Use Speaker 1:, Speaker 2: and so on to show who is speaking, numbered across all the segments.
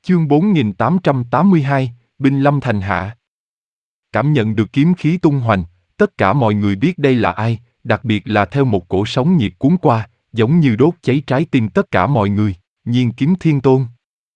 Speaker 1: Chương 4882, Binh lâm thành hạ. Cảm nhận được kiếm khí tung hoành, tất cả mọi người biết đây là ai, đặc biệt là theo một cổ sóng nhiệt cuốn qua, giống như đốt cháy trái tim tất cả mọi người. Nhiên Kiếm Thiên Tôn.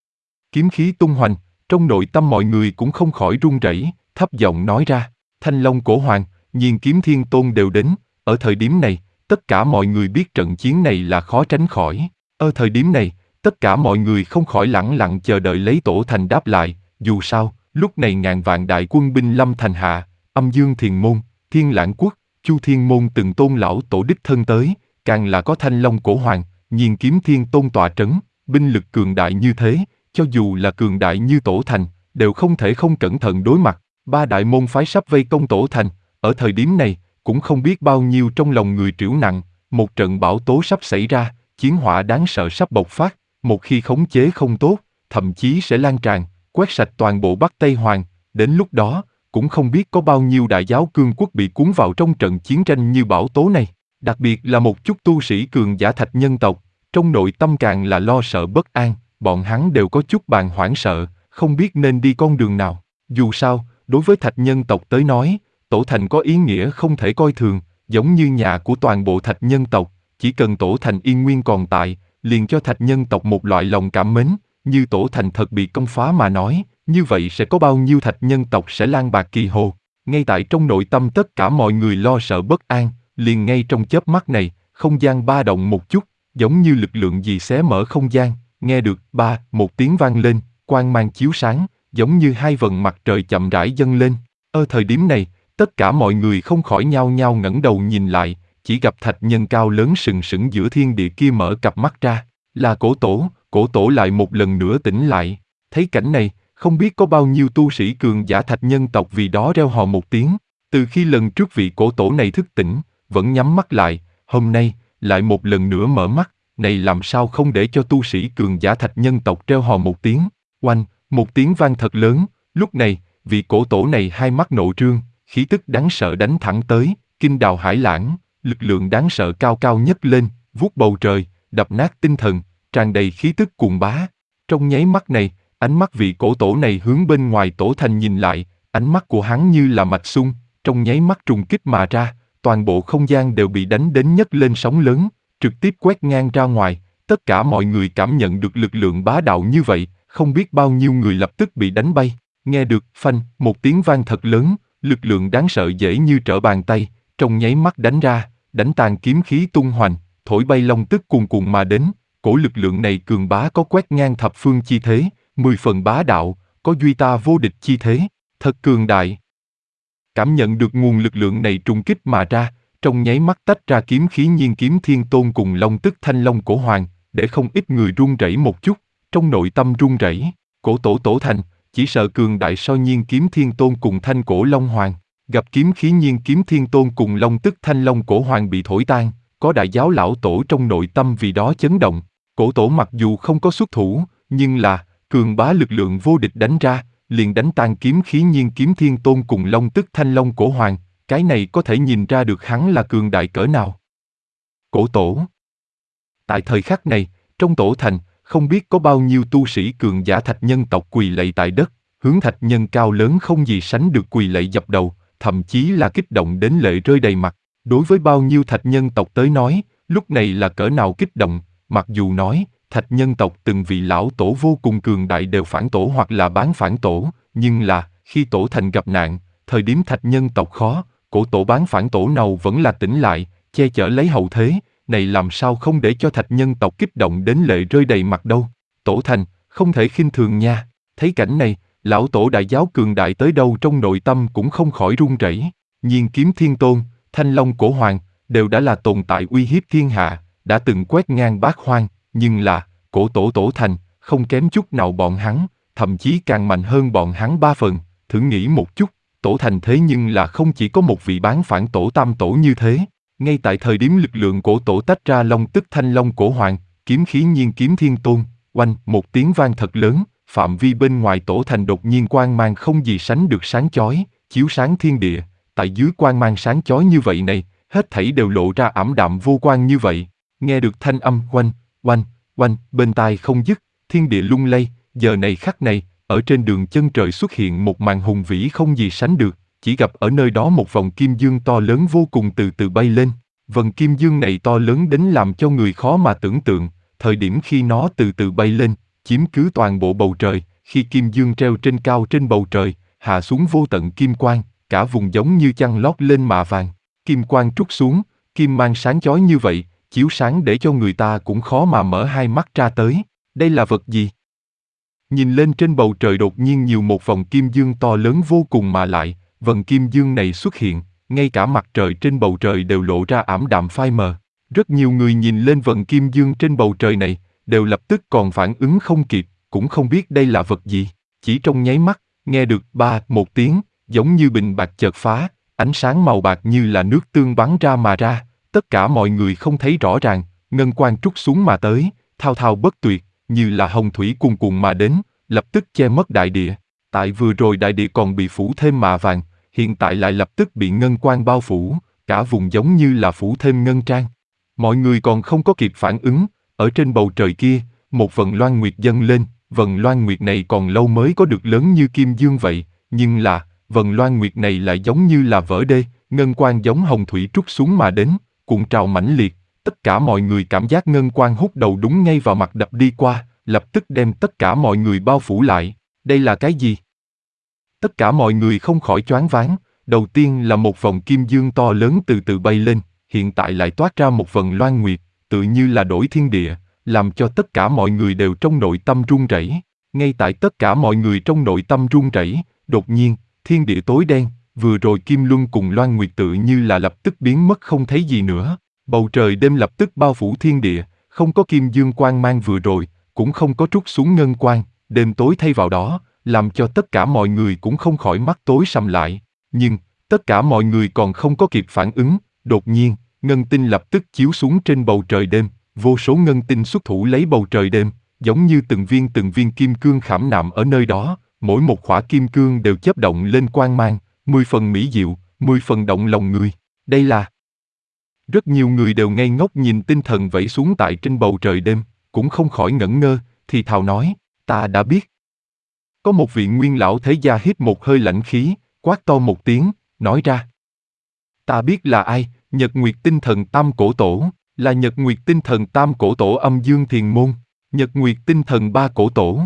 Speaker 1: Kiếm khí tung hoành, trong nội tâm mọi người cũng không khỏi run rẩy, thấp giọng nói ra, Thanh Long Cổ Hoàng, Nhiên Kiếm Thiên Tôn đều đến. Ở thời điểm này, tất cả mọi người biết trận chiến này là khó tránh khỏi. Ở thời điểm này, tất cả mọi người không khỏi lẳng lặng chờ đợi lấy Tổ Thành đáp lại. Dù sao, lúc này ngàn vạn đại quân binh lâm thành hạ, Âm Dương Thiền Môn, Thiên Lãng Quốc, Chu Thiên Môn từng tôn lão tổ đích thân tới, càng là có Thanh Long Cổ Hoàng, Nhiên Kiếm Thiên Tôn tọa trấn, binh lực cường đại như thế, cho dù là cường đại như Tổ Thành, đều không thể không cẩn thận đối mặt. Ba đại môn phái sắp vây công Tổ Thành, ở thời điểm này, cũng không biết bao nhiêu trong lòng người triểu nặng, một trận bão tố sắp xảy ra, chiến hỏa đáng sợ sắp bộc phát, một khi khống chế không tốt, thậm chí sẽ lan tràn, quét sạch toàn bộ Bắc Tây Hoàng, đến lúc đó, cũng không biết có bao nhiêu đại giáo cương quốc bị cuốn vào trong trận chiến tranh như bão tố này. Đặc biệt là một chút tu sĩ cường giả thạch nhân tộc, trong nội tâm càng là lo sợ bất an, bọn hắn đều có chút bàng hoảng sợ, không biết nên đi con đường nào. Dù sao, đối với thạch nhân tộc tới nói, Tổ Thành có ý nghĩa không thể coi thường, giống như nhà của toàn bộ thạch nhân tộc, chỉ cần Tổ Thành yên nguyên còn tại, liền cho thạch nhân tộc một loại lòng cảm mến, như Tổ Thành thật bị công phá mà nói, như vậy sẽ có bao nhiêu thạch nhân tộc sẽ lang bạc kỳ hồ. Ngay tại trong nội tâm tất cả mọi người lo sợ bất an, liền ngay trong chớp mắt này, không gian ba động một chút, giống như lực lượng gì xé mở không gian, nghe được một tiếng vang lên, quang mang chiếu sáng, giống như hai vầng mặt trời chậm rãi dâng lên. Ở thời điểm này, tất cả mọi người không khỏi nhao nhao ngẩng đầu nhìn lại, chỉ gặp thạch nhân cao lớn sừng sững giữa thiên địa kia mở cặp mắt ra, là Cổ Tổ lại một lần nữa tỉnh lại. Thấy cảnh này, không biết có bao nhiêu tu sĩ cường giả thạch nhân tộc vì đó reo hò một tiếng. Từ khi lần trước vị Cổ Tổ này thức tỉnh, vẫn nhắm mắt lại, hôm nay, lại một lần nữa mở mắt, này làm sao không để cho tu sĩ cường giả thạch nhân tộc reo hò một tiếng. Oanh, một tiếng vang thật lớn, lúc này, vị Cổ Tổ này hai mắt nộ trương, khí tức đáng sợ đánh thẳng tới, kinh đào hải lãng, lực lượng đáng sợ cao cao nhấc lên, vuốt bầu trời, đập nát tinh thần, tràn đầy khí tức cuồng bá. Trong nháy mắt này, ánh mắt vị Cổ Tổ này hướng bên ngoài Tổ Thành nhìn lại, ánh mắt của hắn như là mạch sung, trong nháy mắt trùng kích mà ra, toàn bộ không gian đều bị đánh đến nhấc lên sóng lớn, trực tiếp quét ngang ra ngoài. Tất cả mọi người cảm nhận được lực lượng bá đạo như vậy, không biết bao nhiêu người lập tức bị đánh bay. Nghe được phanh, một tiếng vang thật lớn, lực lượng đáng sợ dễ như trở bàn tay, trong nháy mắt đánh ra, đánh tàn kiếm khí tung hoành, thổi bay long tức cuồn cuộn mà đến. Cổ lực lượng này cường bá có quét ngang thập phương chi thế, 10 phần bá đạo, có duy ta vô địch chi thế, thật cường đại. Cảm nhận được nguồn lực lượng này trùng kích mà ra, trong nháy mắt tách ra kiếm khí Nhiên Kiếm Thiên Tôn cùng long tức Thanh Long Cổ Hoàng, để không ít người run rẩy một chút, trong nội tâm run rẩy. Cổ Tổ Thành, chỉ sợ cường đại so Nhiên Kiếm Thiên Tôn cùng Thanh Cổ Long Hoàng. Gặp kiếm khí Nhiên Kiếm Thiên Tôn cùng long tức Thanh Long Cổ Hoàng bị thổi tan, có đại giáo lão tổ trong nội tâm vì đó chấn động. Cổ Tổ mặc dù không có xuất thủ, nhưng là cường bá lực lượng vô địch đánh ra, liền đánh tan kiếm khí Nhiên Kiếm Thiên Tôn cùng long tức Thanh Long Cổ Hoàng, cái này có thể nhìn ra được hắn là cường đại cỡ nào. Cổ Tổ. Tại thời khắc này, trong Tổ Thành, không biết có bao nhiêu tu sĩ cường giả thạch nhân tộc quỳ lạy tại đất, hướng thạch nhân cao lớn không gì sánh được quỳ lạy dập đầu, thậm chí là kích động đến lệ rơi đầy mặt. Đối với bao nhiêu thạch nhân tộc tới nói, lúc này là cỡ nào kích động, mặc dù nói, thạch nhân tộc từng vị lão tổ vô cùng cường đại đều phản tổ hoặc là bán phản tổ, nhưng là, khi Tổ Thành gặp nạn, thời điểm thạch nhân tộc khó, Cổ Tổ bán phản tổ nào vẫn là tỉnh lại, che chở lấy hậu thế, này làm sao không để cho thạch nhân tộc kích động đến lệ rơi đầy mặt đâu. Tổ Thành, không thể khinh thường nha. Thấy cảnh này, lão tổ đại giáo cường đại tới đâu trong nội tâm cũng không khỏi run rẩy. Nhiên Kiếm Thiên Tôn, Thanh Long Cổ Hoàng, đều đã là tồn tại uy hiếp thiên hạ, đã từng quét ngang bát hoang, nhưng là, Tổ Thành, không kém chút nào bọn hắn, thậm chí càng mạnh hơn bọn hắn 3 phần. Thử nghĩ một chút, Tổ Thành thế nhưng là không chỉ có một vị bán phản tổ tam tổ như thế. Ngay tại thời điểm lực lượng cổ tổ tách ra long tức Thanh Long Cổ Hoàng, kiếm khí Nhiên Kiếm Thiên Tôn, oanh, một tiếng vang thật lớn, phạm vi bên ngoài Tổ Thành đột nhiên quang mang không gì sánh được sáng chói, chiếu sáng thiên địa. Tại dưới quang mang sáng chói như vậy này, hết thảy đều lộ ra ảm đạm vô quang như vậy. Nghe được thanh âm oanh, oanh, oanh, bên tai không dứt, thiên địa lung lay, Giờ này khắc này, ở trên đường chân trời xuất hiện một màn hùng vĩ không gì sánh được, chỉ gặp ở nơi đó một vòng kim dương to lớn vô cùng từ từ bay lên. Vầng kim dương này to lớn đến làm cho người khó mà tưởng tượng, thời điểm khi nó từ từ bay lên, chiếm cứ toàn bộ bầu trời, khi kim dương treo trên cao trên bầu trời, hạ xuống vô tận kim quang, cả vùng giống như chăn lót lên mạ vàng. Kim quang trút xuống, kim mang sáng chói như vậy, chiếu sáng để cho người ta cũng khó mà mở hai mắt ra tới. Đây là vật gì? Nhìn lên trên bầu trời đột nhiên nhiều một vòng kim dương to lớn vô cùng mà lại, vầng kim dương này xuất hiện, ngay cả mặt trời trên bầu trời đều lộ ra ảm đạm phai mờ. Rất nhiều người nhìn lên vầng kim dương trên bầu trời này, đều lập tức còn phản ứng không kịp, cũng không biết đây là vật gì. Chỉ trong nháy mắt, nghe được một tiếng, giống như bình bạc chợt phá, ánh sáng màu bạc như là nước tương bắn ra mà ra, tất cả mọi người không thấy rõ ràng, ngân quang trút xuống mà tới, thao thao bất tuyệt, như là hồng thủy cuồn cuộn mà đến, lập tức che mất đại địa. Tại vừa rồi đại địa còn bị phủ thêm mạ vàng, hiện tại lại lập tức bị ngân quang bao phủ, cả vùng giống như là phủ thêm ngân trang. Mọi người còn không có kịp phản ứng, ở trên bầu trời kia, một vầng loan nguyệt dâng lên, vầng loan nguyệt này còn lâu mới có được lớn như kim dương vậy, nhưng là, vầng loan nguyệt này lại giống như là vỡ đê, ngân quang giống hồng thủy trút xuống mà đến, cuộn trào mãnh liệt, tất cả mọi người cảm giác ngân quang hút đầu đúng ngay vào mặt đập đi qua, lập tức đem tất cả mọi người bao phủ lại. Đây là cái gì? Tất cả mọi người không khỏi choáng váng, đầu tiên là một vòng kim dương to lớn từ từ bay lên, hiện tại lại toát ra một vầng loan nguyệt, tự như là đổi thiên địa, làm cho tất cả mọi người đều trong nội tâm run rẩy. Ngay tại tất cả mọi người trong nội tâm run rẩy, đột nhiên, thiên địa tối đen, vừa rồi kim luân cùng loan nguyệt tự như là lập tức biến mất không thấy gì nữa. Bầu trời đêm lập tức bao phủ thiên địa, không có kim dương quang mang vừa rồi, cũng không có trút xuống ngân quang, đêm tối thay vào đó, làm cho tất cả mọi người cũng không khỏi mắt tối sầm lại. Nhưng, tất cả mọi người còn không có kịp phản ứng, đột nhiên, ngân tinh lập tức chiếu xuống trên bầu trời đêm, vô số ngân tinh xuất thủ lấy bầu trời đêm, giống như từng viên kim cương khảm nạm ở nơi đó, mỗi một khỏa kim cương đều chớp động lên quang mang, 10 phần mỹ diệu, 10 phần động lòng người. Đây là... Rất nhiều người đều ngây ngốc nhìn tinh thần vẩy xuống tại trên bầu trời đêm, cũng không khỏi ngẩn ngơ, thì thào nói, ta đã biết. Có một vị nguyên lão thế gia hít một hơi lãnh khí, quát to một tiếng, nói ra. Ta biết là ai, Nhật Nguyệt Tinh Thần Tam Cổ Tổ, là Nhật Nguyệt Tinh Thần Tam Cổ Tổ Âm Dương Thiền Môn, Nhật Nguyệt Tinh Thần Ba Cổ Tổ.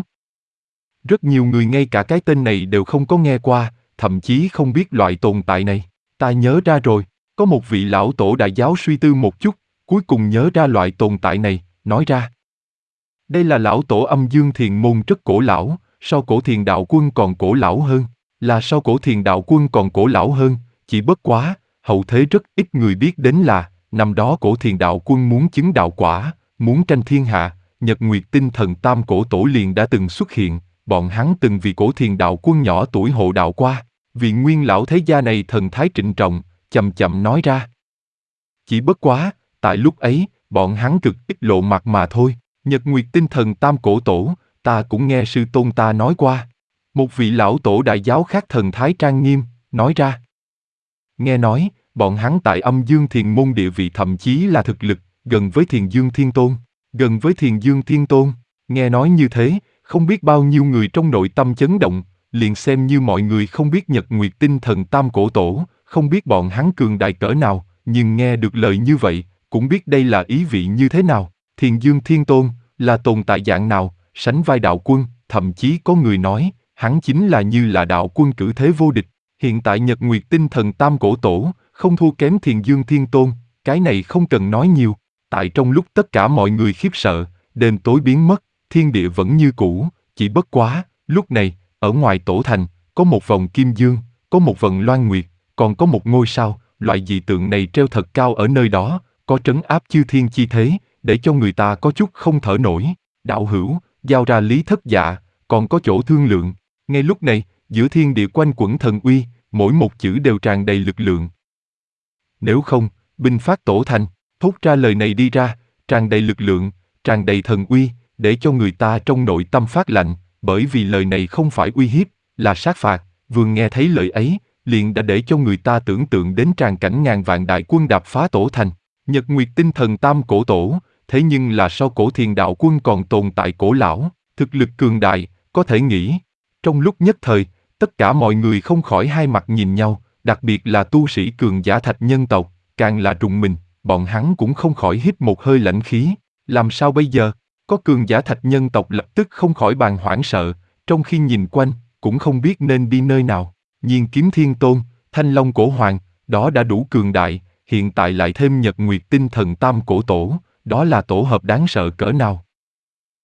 Speaker 1: Rất nhiều người ngay cả cái tên này đều không có nghe qua, thậm chí không biết loại tồn tại này. Ta nhớ ra rồi, có một vị lão tổ đại giáo suy tư một chút, cuối cùng nhớ ra loại tồn tại này, nói ra. Đây là lão tổ Âm Dương Thiền Môn rất cổ lão, so cổ Thiền Đạo Quân còn cổ lão hơn, là so cổ Thiền Đạo Quân còn cổ lão hơn, chỉ bất quá, hậu thế rất ít người biết đến là, năm đó cổ Thiền Đạo Quân muốn chứng đạo quả, muốn tranh thiên hạ, Nhật Nguyệt Tinh Thần Tam Cổ Tổ liền đã từng xuất hiện, bọn hắn từng vì cổ Thiền Đạo Quân nhỏ tuổi hộ đạo qua, vị nguyên lão thế gia này thần thái trịnh trọng, chậm chậm nói ra. Chỉ bất quá, tại lúc ấy, bọn hắn cực ít lộ mặt mà thôi, Nhật Nguyệt Tinh Thần Tam Cổ Tổ, ta cũng nghe sư tôn ta nói qua. Một vị lão tổ đại giáo khác thần thái trang nghiêm, nói ra. Nghe nói, bọn hắn tại Âm Dương Thiền Môn địa vị thậm chí là thực lực, gần với Thiền Dương Thiên Tôn, gần với Thiền Dương Thiên Tôn. Nghe nói như thế, không biết bao nhiêu người trong nội tâm chấn động, liền xem như mọi người không biết Nhật Nguyệt Tinh Thần Tam Cổ Tổ, không biết bọn hắn cường đại cỡ nào, nhưng nghe được lời như vậy, cũng biết đây là ý vị như thế nào. Thiền Dương Thiên Tôn, là tồn tại dạng nào, sánh vai đạo quân, thậm chí có người nói, hắn chính là như là đạo quân cử thế vô địch. Hiện tại Nhật Nguyệt Tinh Thần Tam Cổ Tổ, không thua kém Thiền Dương Thiên Tôn, cái này không cần nói nhiều. Tại trong lúc tất cả mọi người khiếp sợ, đêm tối biến mất, thiên địa vẫn như cũ, chỉ bất quá, lúc này, ở ngoài tổ thành, có một vòng kim dương, có một vầng loan nguyệt, còn có một ngôi sao, loại dị tượng này treo thật cao ở nơi đó, có trấn áp chư thiên chi thế, để cho người ta có chút không thở nổi. Đạo hữu, giao ra lý thất dạ, còn có chỗ thương lượng. Ngay lúc này, giữa thiên địa quanh quẩn thần uy, mỗi một chữ đều tràn đầy lực lượng. Nếu không, binh phát tổ thành, thốt ra lời này đi ra, tràn đầy lực lượng, tràn đầy thần uy, để cho người ta trong nội tâm phát lạnh, bởi vì lời này không phải uy hiếp, là sát phạt. Vừa nghe thấy lời ấy, liền đã để cho người ta tưởng tượng đến tràn cảnh ngàn vạn đại quân đạp phá tổ thành. Nhật Nguyệt Tinh Thần Tam Cổ Tổ, thế nhưng là sau cổ Thiền Đạo Quân còn tồn tại cổ lão, thực lực cường đại, Có thể nghĩ, trong lúc nhất thời, tất cả mọi người không khỏi hai mặt nhìn nhau, đặc biệt là tu sĩ cường giả thạch nhân tộc, càng là rùng mình, bọn hắn cũng không khỏi hít một hơi lãnh khí. Làm sao bây giờ? Có cường giả thạch nhân tộc lập tức không khỏi bàng hoảng sợ, trong khi nhìn quanh, cũng không biết nên đi nơi nào. Nhiên kiếm thiên tôn, thanh long cổ hoàng, đó đã đủ cường đại, hiện tại lại thêm nhật nguyệt tinh thần tam cổ tổ, đó là tổ hợp đáng sợ cỡ nào.